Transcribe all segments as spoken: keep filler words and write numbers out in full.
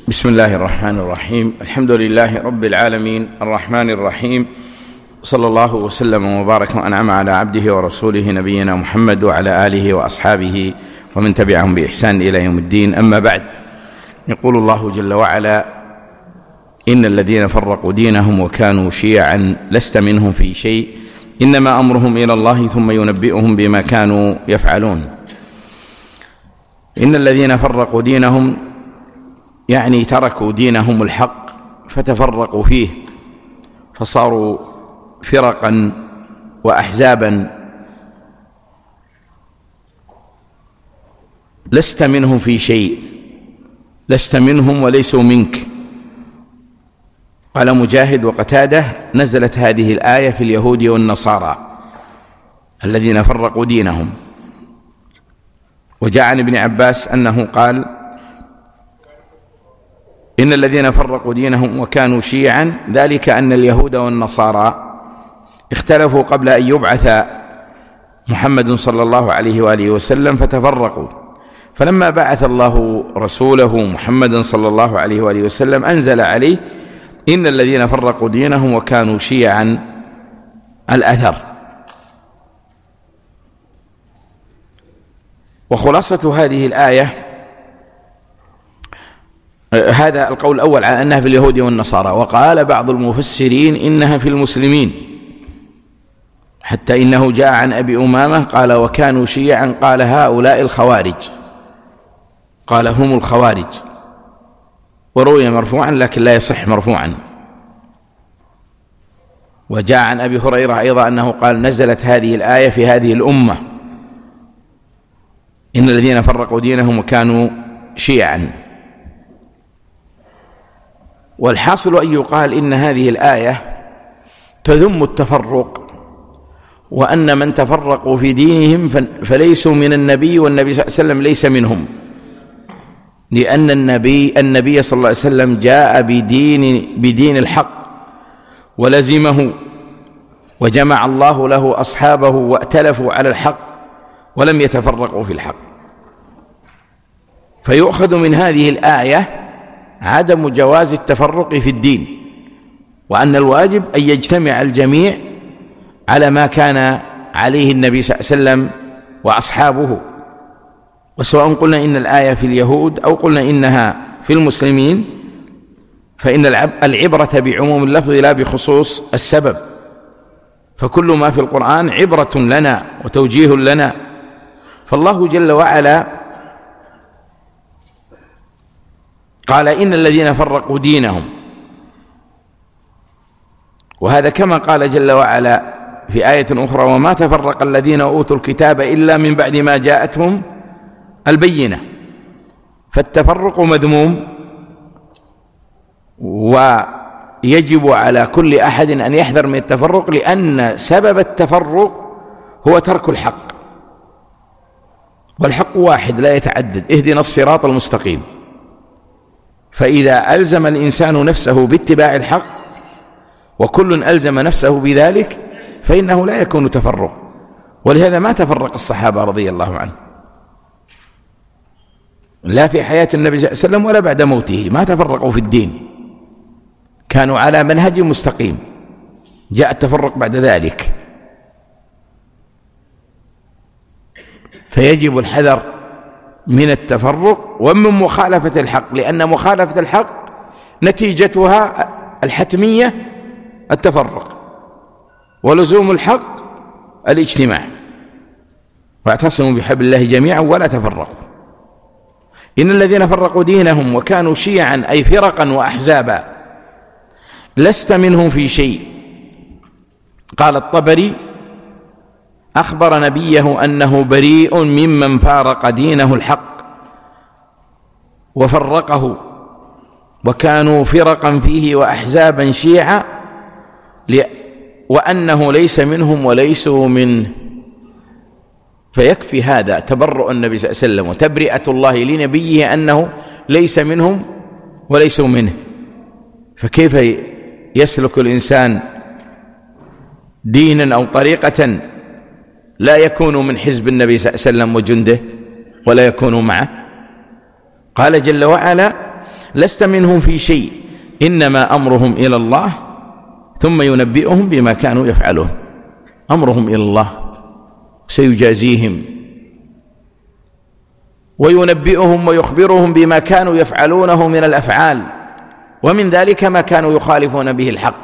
بسم الله الرحمن الرحيم. الحمد لله رب العالمين الرحمن الرحيم، صلى الله وسلم وبارك وأنعم على عبده ورسوله نبينا محمد وعلى آله وأصحابه ومن تبعهم بإحسان إلى يوم الدين. أما بعد، يقول الله جل وعلا: إن الذين فرقوا دينهم وكانوا شيعا لست منهم في شيء إنما أمرهم إلى الله ثم ينبئهم بما كانوا يفعلون. إن الذين فرقوا دينهم يعني تركوا دينهم الحق فتفرقوا فيه، فصاروا فرقا وأحزابا لست منهم في شيء، لست منهم وليسوا منك. قال مجاهد وقتاده: نزلت هذه الآية في اليهود والنصارى الذين فرقوا دينهم. وجاء عن ابن عباس أنه قال: إن الذين فرقوا دينهم وكانوا شيعا ذلك أن اليهود والنصارى اختلفوا قبل أن يبعث محمد صلى الله عليه وآله وسلم فتفرقوا، فلما بعث الله رسوله محمدا صلى الله عليه وآله وسلم أنزل عليه: إن الذين فرقوا دينهم وكانوا شيعا الأثر. وخلاصة هذه الآية هذا القول الأول على أنها في اليهود والنصارى، وقال بعض المفسرين إنها في المسلمين، حتى إنه جاء عن أبي أمامة قال: وكانوا شيعا، قال: هؤلاء الخوارج، قال: هم الخوارج. وروي مرفوعا لكن لا يصح مرفوعا. وجاء عن أبي هريرة أيضا أنه قال: نزلت هذه الآية في هذه الأمة، إن الذين فرقوا دينهم وكانوا شيعا. والحاصل أن يقال إن هذه الآية تذم التفرق، وأن من تفرقوا في دينهم فليسوا من النبي، والنبي صلى الله عليه وسلم ليس منهم، لأن النبي النبي صلى الله عليه وسلم جاء بدين بدين الحق ولزمه، وجمع الله له أصحابه وائتلفوا على الحق ولم يتفرقوا في الحق. فيؤخذ من هذه الآية عدم جواز التفرق في الدين، وأن الواجب أن يجتمع الجميع على ما كان عليه النبي صلى الله عليه وسلم وأصحابه. وسواء قلنا إن الآية في اليهود أو قلنا إنها في المسلمين، فإن العبرة بعموم اللفظ لا بخصوص السبب، فكل ما في القرآن عبرة لنا وتوجيه لنا. فالله جل وعلا قال: إن الذين فرقوا دينهم، وهذا كما قال جل وعلا في آية أخرى: وما تفرق الذين أوتوا الكتاب إلا من بعد ما جاءتهم البينة. فالتفرق مذموم، ويجب على كل أحد أن يحذر من التفرق، لأن سبب التفرق هو ترك الحق، والحق واحد لا يتعدد: اهدنا الصراط المستقيم. فإذا ألزم الإنسان نفسه باتباع الحق وكل ألزم نفسه بذلك فإنه لا يكون تفرق. ولهذا ما تفرق الصحابة رضي الله عنهم، لا في حياة النبي صلى الله عليه وسلم ولا بعد موته، ما تفرقوا في الدين، كانوا على منهج مستقيم. جاء التفرق بعد ذلك، فيجب الحذر من التفرق ومن مخالفة الحق، لأن مخالفة الحق نتيجتها الحتمية التفرق، ولزوم الحق الاجتماع. واعتصموا بحبل الله جميعا ولا تفرقوا. إن الذين فرقوا دينهم وكانوا شيعا أي فرقا وأحزابا لست منهم في شيء. قال الطبري: أخبر نبيه أنه بريء ممن فارق دينه الحق وفرقه، وكانوا فرقا فيه وأحزابا شيعا، وأنه ليس منهم وليسوا منه. فيكفي هذا تبرؤ النبي صلى الله عليه وسلم وتبرئة الله لنبيه أنه ليس منهم وليسوا منه. فكيف يسلك الإنسان دينا أو طريقة لا يكون من حزب النبي صلى الله عليه وسلم وجنده ولا يكون معه؟ قال جل وعلا: لست منهم في شيء إنما أمرهم إلى الله ثم ينبئهم بما كانوا يفعلون. أمرهم إلى الله سيجازيهم وينبئهم ويخبرهم بما كانوا يفعلونه من الأفعال، ومن ذلك ما كانوا يخالفون به الحق،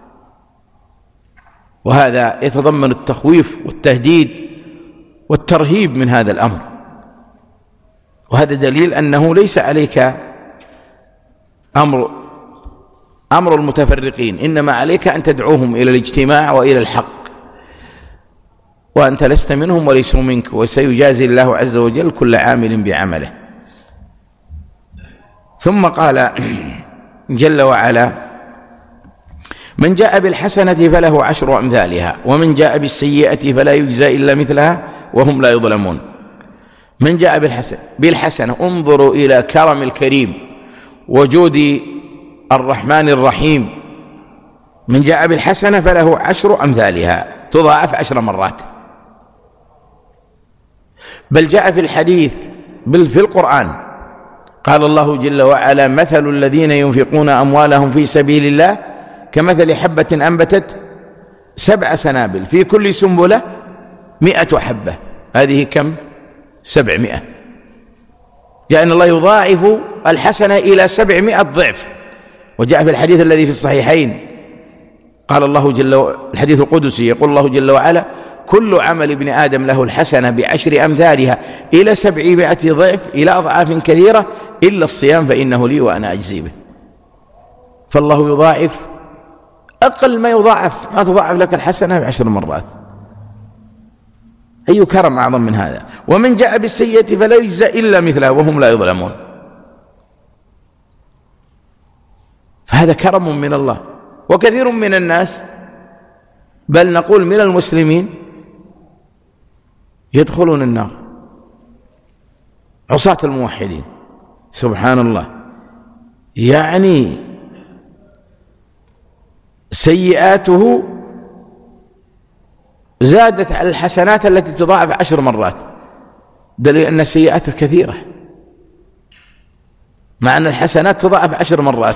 وهذا يتضمن التخويف والتهديد والترهيب من هذا الأمر. وهذا دليل أنه ليس عليك أمر أمر المتفرقين، إنما عليك أن تدعوهم إلى الاجتماع وإلى الحق، وأنت لست منهم وليسوا منك، وسيجازي الله عز وجل كل عامل بعمله. ثم قال جل وعلا: من جاء بالحسنة فله عشر أمثالها ومن جاء بالسيئة فلا يجزى إلا مثلها وهم لا يظلمون. من جاء بالحسنة بالحسنة انظروا إلى كرم الكريم وجود الرحمن الرحيم. من جاء بالحسنة فله عشر أمثالها، تضاعف عشر مرات. بل جاء في الحديث بل في القرآن قال الله جل وعلا: مثل الذين ينفقون أموالهم في سبيل الله كمثل حبة أنبتت سبع سنابل في كل سنبلة مئة حبة. هذه كم؟ سبعمائة. جاء أن الله يضاعف الحسنة إلى سبعمائة ضعف. وجاء في الحديث الذي في الصحيحين قال الله جل وعلا، الحديث القدسي، يقول الله جل وعلا: كل عمل ابن آدم له الحسنة بعشر أمثالها إلى سبعمائة ضعف إلى أضعاف كثيرة إلا الصيام فإنه لي وأنا أجزي به. فالله يضاعف أقل ما يضاعف، ما تضاعف لك الحسنة بعشر مرات. أي كرم أعظم من هذا؟ ومن جاء بالسيئة فلا يجزى إلا مثلها وهم لا يظلمون. فهذا كرم من الله. وكثير من الناس، بل نقول من المسلمين، يدخلون النار، عصاة الموحدين، سبحان الله، يعني سيئاته زادت على الحسنات التي تضاعف عشر مرات، دليل أن سيئاته كثيرة مع أن الحسنات تضاعف عشر مرات.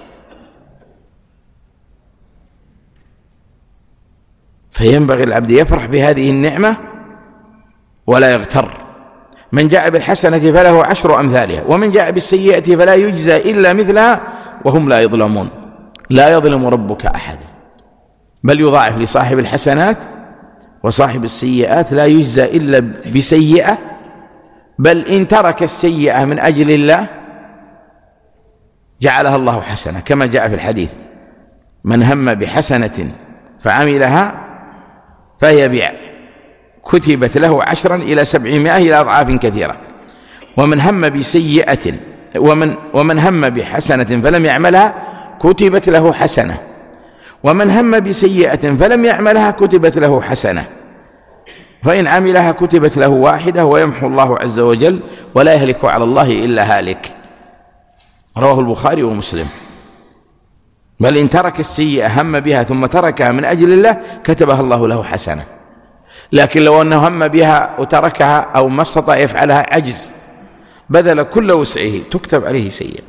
فينبغي العبد يفرح بهذه النعمة ولا يغتر. من جاء بالحسنة فله عشر أمثالها ومن جاء بالسيئة فلا يجزى إلا مثلها وهم لا يظلمون. لا يظلم ربك أحد، بل يضاعف لصاحب الحسنات، وصاحب السيئات لا يجزى إلا بسيئة، بل إن ترك السيئة من أجل الله جعلها الله حسنة، كما جاء في الحديث: من هم بحسنة فعملها فهي بيع كتبت له عشرا إلى سبعمائة إلى أضعاف كثيرة. ومن هم بسيئة ومن, ومن هم بحسنة فلم يعملها كتبت له حسنة، ومن هم بسيئة فلم يعملها كتبت له حسنة، فإن عملها كتبت له واحدة ويمحو الله عز وجل ولا يهلك على الله إلا هالك. رواه البخاري ومسلم. بل إن ترك السيئة هم بها ثم تركها من أجل الله كتبها الله له حسنة. لكن لو أنه هم بها وتركها أو ما استطاع يفعلها، عجز، بذل كل وسعه، تكتب عليه سيئة.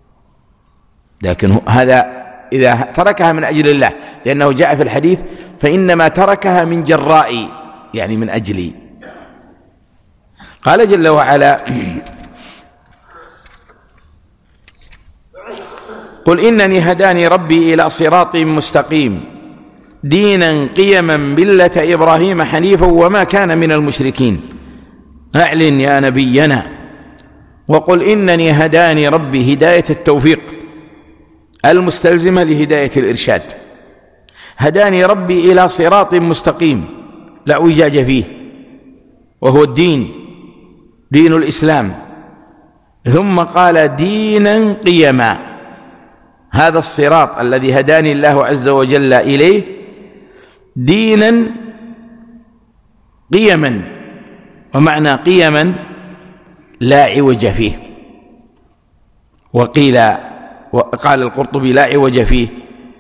لكن هذا إذا تركها من أجل الله، لأنه جاء في الحديث: فإنما تركها من جرائي، يعني من أجلي. قال جل وعلا: قل إنني هداني ربي إلى صراط مستقيم دينا قيما ملة إبراهيم حنيفا وما كان من المشركين. أعلن يا نبينا وقل إنني هداني ربي، هداية التوفيق المستلزمة لهداية الإرشاد. هداني ربي إلى صراط مستقيم لا اعوجاج فيه، وهو الدين، دين الإسلام. ثم قال: دينا قيما. هذا الصراط الذي هداني الله عز وجل إليه دينا قيما، ومعنى قيما لا عوج فيه. وقيل وقال القرطبي: لا عوج فيه.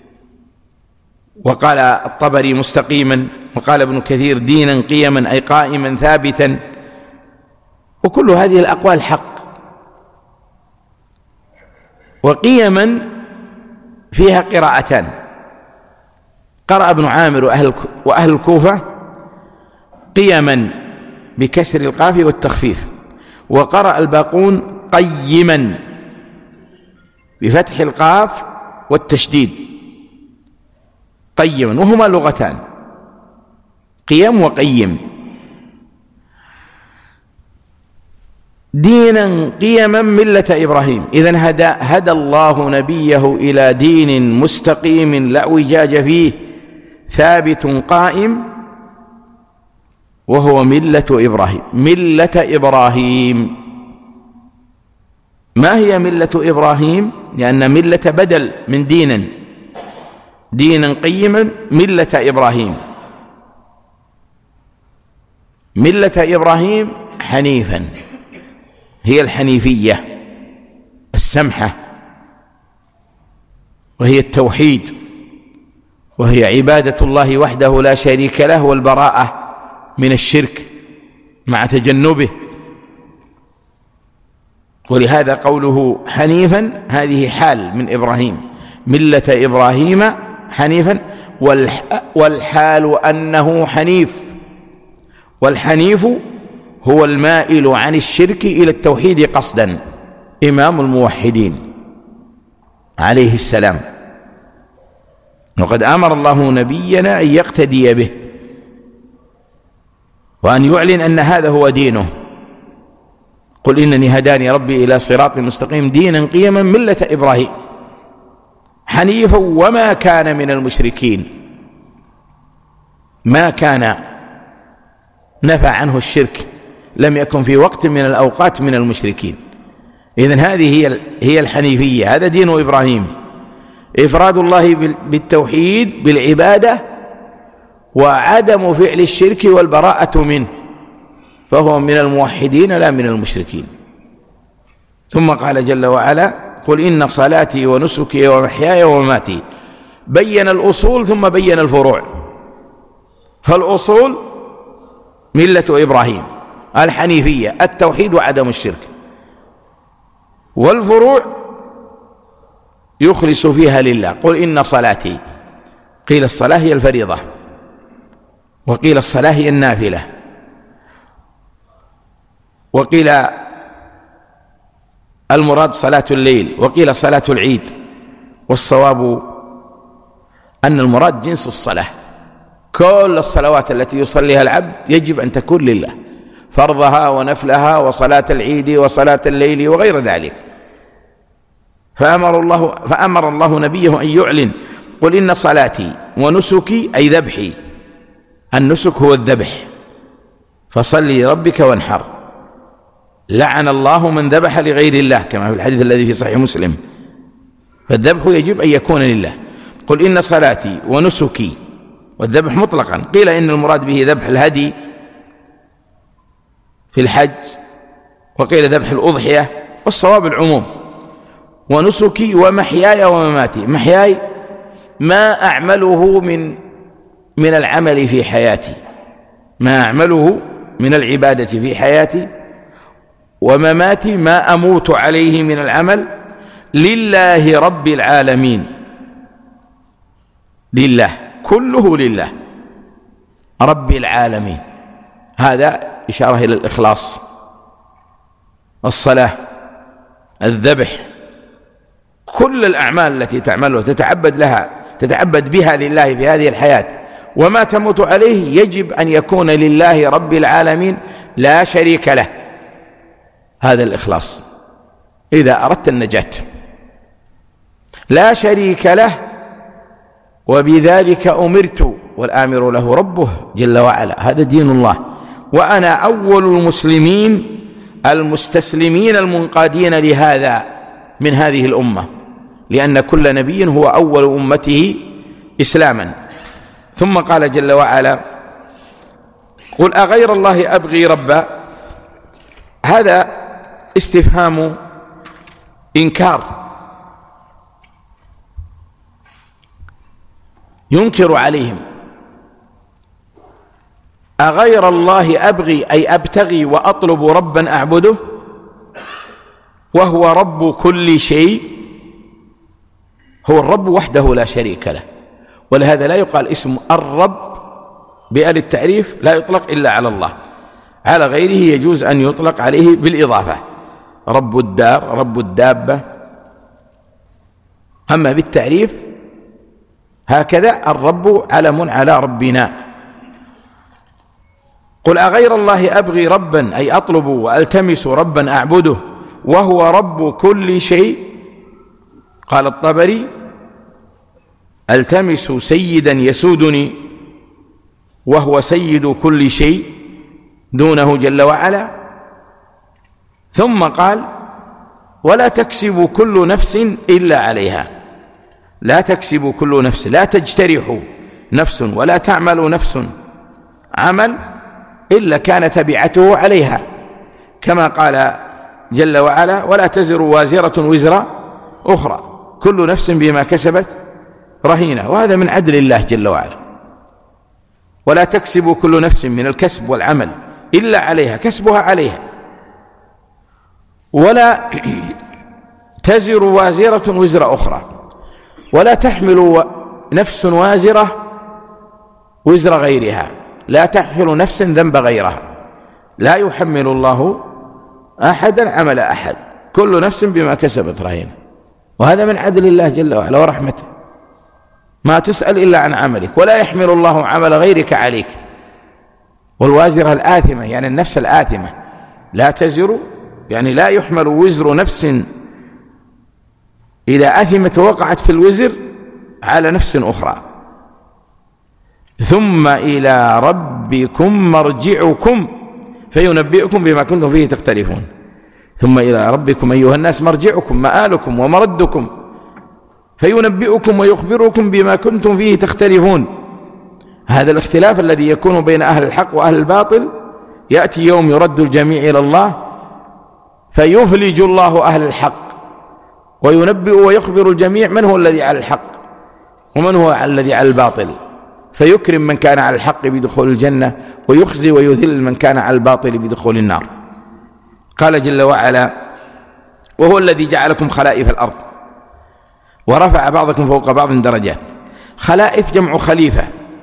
وقال الطبري: مستقيما. وقال ابن كثير: دينا قيما أي قائما ثابتا. وكل هذه الأقوال حق. وقيما فيها قراءتان، قرأ ابن عامر وأهل, وأهل الكوفة قيما بكسر القاف والتخفيف، وقرأ الباقون قيما بفتح القاف والتشديد قيما، وهما لغتان قيم وقيم. دينا قيما ملة إبراهيم، إذن هدى, هدى الله نبيه إلى دين مستقيم لا اعوجاج فيه ثابت قائم، وهو ملة إبراهيم. ملة إبراهيم، ما هي ملة إبراهيم؟ لأن ملة بدل من دينا، دينا قيما ملة إبراهيم. ملة إبراهيم حنيفا، هي الحنيفية السمحة، وهي التوحيد، وهي عبادة الله وحده لا شريك له، والبراءة من الشرك مع تجنبه. ولهذا قوله حنيفا هذه حال من إبراهيم، ملة إبراهيم حنيفا، والحال أنه حنيف، والحنيف هو المائل عن الشرك إلى التوحيد قصدا، إمام الموحدين عليه السلام. وقد أمر الله نبينا أن يقتدي به، وأن يعلن أن هذا هو دينه. قل إنني هداني ربي إلى صراط مستقيم دينا قيما ملة إبراهيم حنيفا وما كان من المشركين، ما كان نفى عنه الشرك، لم يكن في وقت من الأوقات من المشركين. إذن هذه هي هي الحنيفية، هذا دين إبراهيم، إفراد الله بالتوحيد بالعبادة، وعدم فعل الشرك والبراءة منه، فهو من الموحدين لا من المشركين. ثم قال جل وعلا قل إن صلاتي ونسكي ومحياي ومماتي، بين الأصول ثم بين الفروع. فالأصول ملة إبراهيم الحنيفية التوحيد وعدم الشرك، والفروع يخلص فيها لله. قل إن صلاتي، قيل الصلاة هي الفريضة، وقيل الصلاة هي النافلة، وقيل المراد صلاة الليل، وقيل صلاة العيد، والصواب أن المراد جنس الصلاة. كل الصلوات التي يصليها العبد يجب أن تكون لله، فرضها ونفلها وصلاة العيد وصلاة الليل وغير ذلك. فأمر الله, فأمر الله نبيه أن يعلن قل إن صلاتي ونسكي، أي ذبحي، النسك هو الذبح، فصلي لربك وانحر. لعن الله من ذبح لغير الله كما في الحديث الذي في صحيح مسلم، فالذبح يجب أن يكون لله. قل إن صلاتي ونسكي، والذبح مطلقا، قيل إن المراد به ذبح الهدي في الحج، وقيل ذبح الأضحية، والصواب العموم. ونسكي ومحياي ومماتي، محياي ما أعمله من من العمل في حياتي، ما أعمله من العبادة في حياتي، ومماتي ما أموت عليه من العمل، لله رب العالمين. لله، كله لله رب العالمين، هذا إشارة إلى الإخلاص. الصلاة، الذبح، كل الأعمال التي تعملها تتعبد لها تتعبد بها لله في هذه الحياة، وما تموت عليه يجب أن يكون لله رب العالمين لا شريك له. هذا الإخلاص إذا أردت النجاة، لا شريك له، وبذلك أمرت والآمر له ربه جل وعلا. هذا دين الله، وأنا أول المسلمين المستسلمين المنقادين لهذا من هذه الأمة، لأن كل نبي هو أول أمته إسلاما. ثم قال جل وعلا قل أغير الله أبغي ربا، هذا استفهام إنكار، ينكر عليهم. أغير الله أبغي أي أبتغي وأطلب ربا أعبده، وهو رب كل شيء، هو الرب وحده لا شريك له، ولهذا لا يقال اسم الرب بآل التعريف لا يطلق إلا على الله، على غيره يجوز أن يطلق عليه بالإضافة، رب الدار، رب الدابة. أما بالتعريف هكذا الرب علم على ربنا. قل أغير الله أبغي ربا، أي أطلب وألتمس ربا أعبده وهو رب كل شيء. قال الطبري: ألتمس سيدا يسودني وهو سيد كل شيء دونه جل وعلا. ثم قال: ولا تكسب كل نفس إلا عليها. لا تكسب كل نفس، لا تجترح نفس ولا تعمل نفس عمل إلا كان تبعته عليها، كما قال جل وعلا: ولا تزر وازرة وزر أخرى، كل نفس بما كسبت رهينة. وهذا من عدل الله جل وعلا. ولا تكسب كل نفس من الكسب والعمل إلا عليها، كسبها عليها. ولا تزر وازرة وزر أخرى، ولا تحمل نفس وازرة وزر غيرها، لا تحمل نفس ذنب غيرها، لا يحمل الله أحدا عمل أحد، كل نفس بما كسبت رهينة. وهذا من عدل الله جل وعلا ورحمته، ما تسأل إلا عن عملك، ولا يحمل الله عمل غيرك عليك. والوازرة الآثمة يعني النفس الآثمة، لا تزر يعني لا يحمل وزر نفس إذا أثمت ووقعت في الوزر على نفس أخرى. ثم إلى ربكم مرجعكم فينبئكم بما كنتم فيه تختلفون. ثم إلى ربكم أيها الناس مرجعكم، مآلكم ومردكم، فينبئكم ويخبركم بما كنتم فيه تختلفون. هذا الاختلاف الذي يكون بين أهل الحق وأهل الباطل يأتي يوم يرد الجميع إلى الله فيفلج الله أهل الحق وينبئ ويخبر الجميع من هو الذي على الحق ومن هو الذي على الباطل، فيكرم من كان على الحق بدخول الجنة ويخزي ويذل من كان على الباطل بدخول النار. قال جل وعلا: وهو الذي جعلكم خلائف الأرض ورفع بعضكم فوق بعض درجات. خلائف جمع خليفة،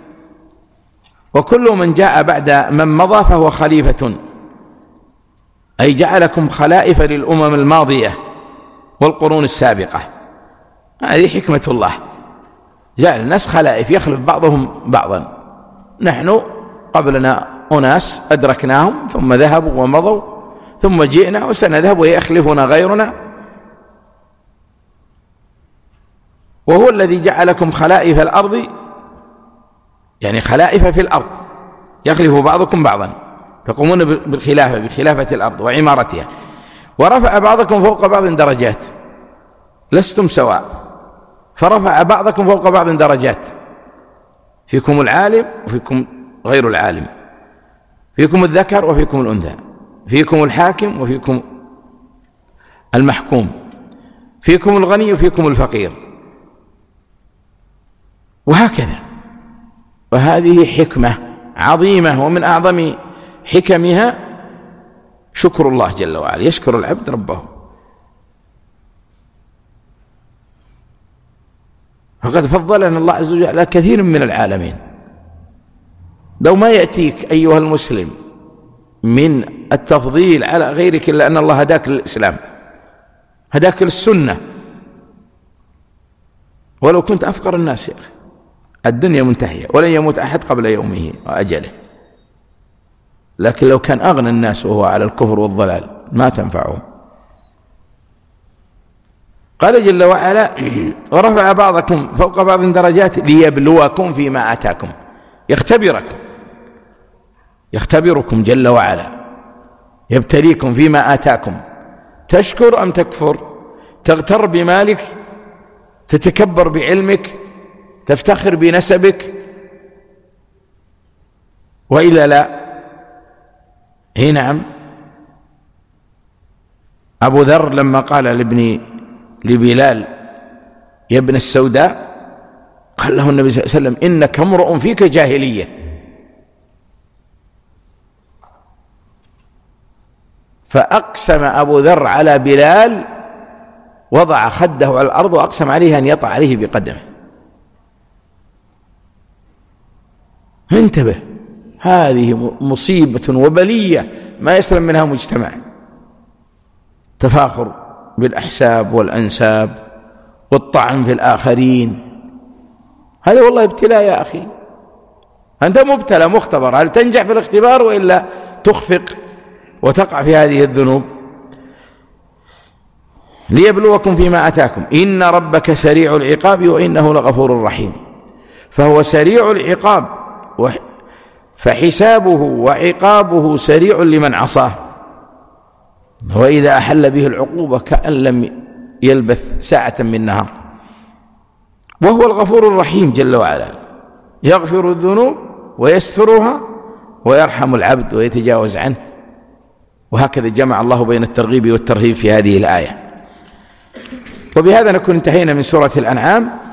وكل من جاء بعد من مضى فهو خليفة، أي جعلكم خلائف للأمم الماضية والقرون السابقة. هذه حكمة الله، جعل الناس خلائف يخلف بعضهم بعضا. نحن قبلنا أناس أدركناهم ثم ذهبوا ومضوا، ثم جئنا وسنذهب ويخلفنا غيرنا. وهو الذي جعلكم خلائف الأرض، يعني خلائف في الأرض، يخلف بعضكم بعضا، تقومون بالخلافة بخلافة الأرض وعمارتها. ورفع بعضكم فوق بعض درجات، لستم سواء، فرفع بعضكم فوق بعض درجات، فيكم العالم وفيكم غير العالم، فيكم الذكر وفيكم الأنثى، فيكم الحاكم وفيكم المحكوم، فيكم الغني وفيكم الفقير، وهكذا. وهذه حكمة عظيمة، ومن أعظم حكمها شكر الله جل وعلا، يشكر العبد ربه. فقد فضلنا الله عز وجل على كثير من العالمين. لو ما يأتيك أيها المسلم من التفضيل على غيرك إلا أن الله هداك للإسلام، هداك للسنة، ولو كنت أفقر الناس يا أخي. الدنيا منتهية ولن يموت أحد قبل يومه وأجله، لكن لو كان أغنى الناس وهو على الكفر والضلال ما تنفعهم. قال جل وعلا: ورفع بعضكم فوق بعض درجات ليبلوكم فيما آتاكم، يختبركم، يختبركم جل وعلا، يبتليكم فيما آتاكم، تشكر أم تكفر، تغتر بمالك، تتكبر بعلمك، تفتخر بنسبك، وإلا لا. هي نعم. أبو ذر لما قال لابن لبلال يا ابن السوداء، قال له النبي صلى الله عليه وسلم: إنك امرؤ فيك جاهلية. فأقسم أبو ذر على بلال وضع خده على الأرض وأقسم عليه أن يطع عليه بقدمه. انتبه، هذه مصيبة وبلية ما يسلم منها مجتمع. تفاخر بالأحساب والأنساب والطعن في الآخرين، هذا والله ابتلاء يا أخي. أنت مبتلى مختبر، هل تنجح في الاختبار وإلا تخفق وتقع في هذه الذنوب؟ ليبلوكم فيما أتاكم إن ربك سريع العقاب وإنه لغفور رحيم. فهو سريع العقاب، فحسابه وعقابه سريع لمن عصاه، وإذا أحل به العقوبة كأن لم يلبث ساعة من نهار. وهو الغفور الرحيم جل وعلا، يغفر الذنوب ويسترها ويرحم العبد ويتجاوز عنه. وهكذا جمع الله بين الترغيب والترهيب في هذه الآية. وبهذا نكون انتهينا من سورة الأنعام.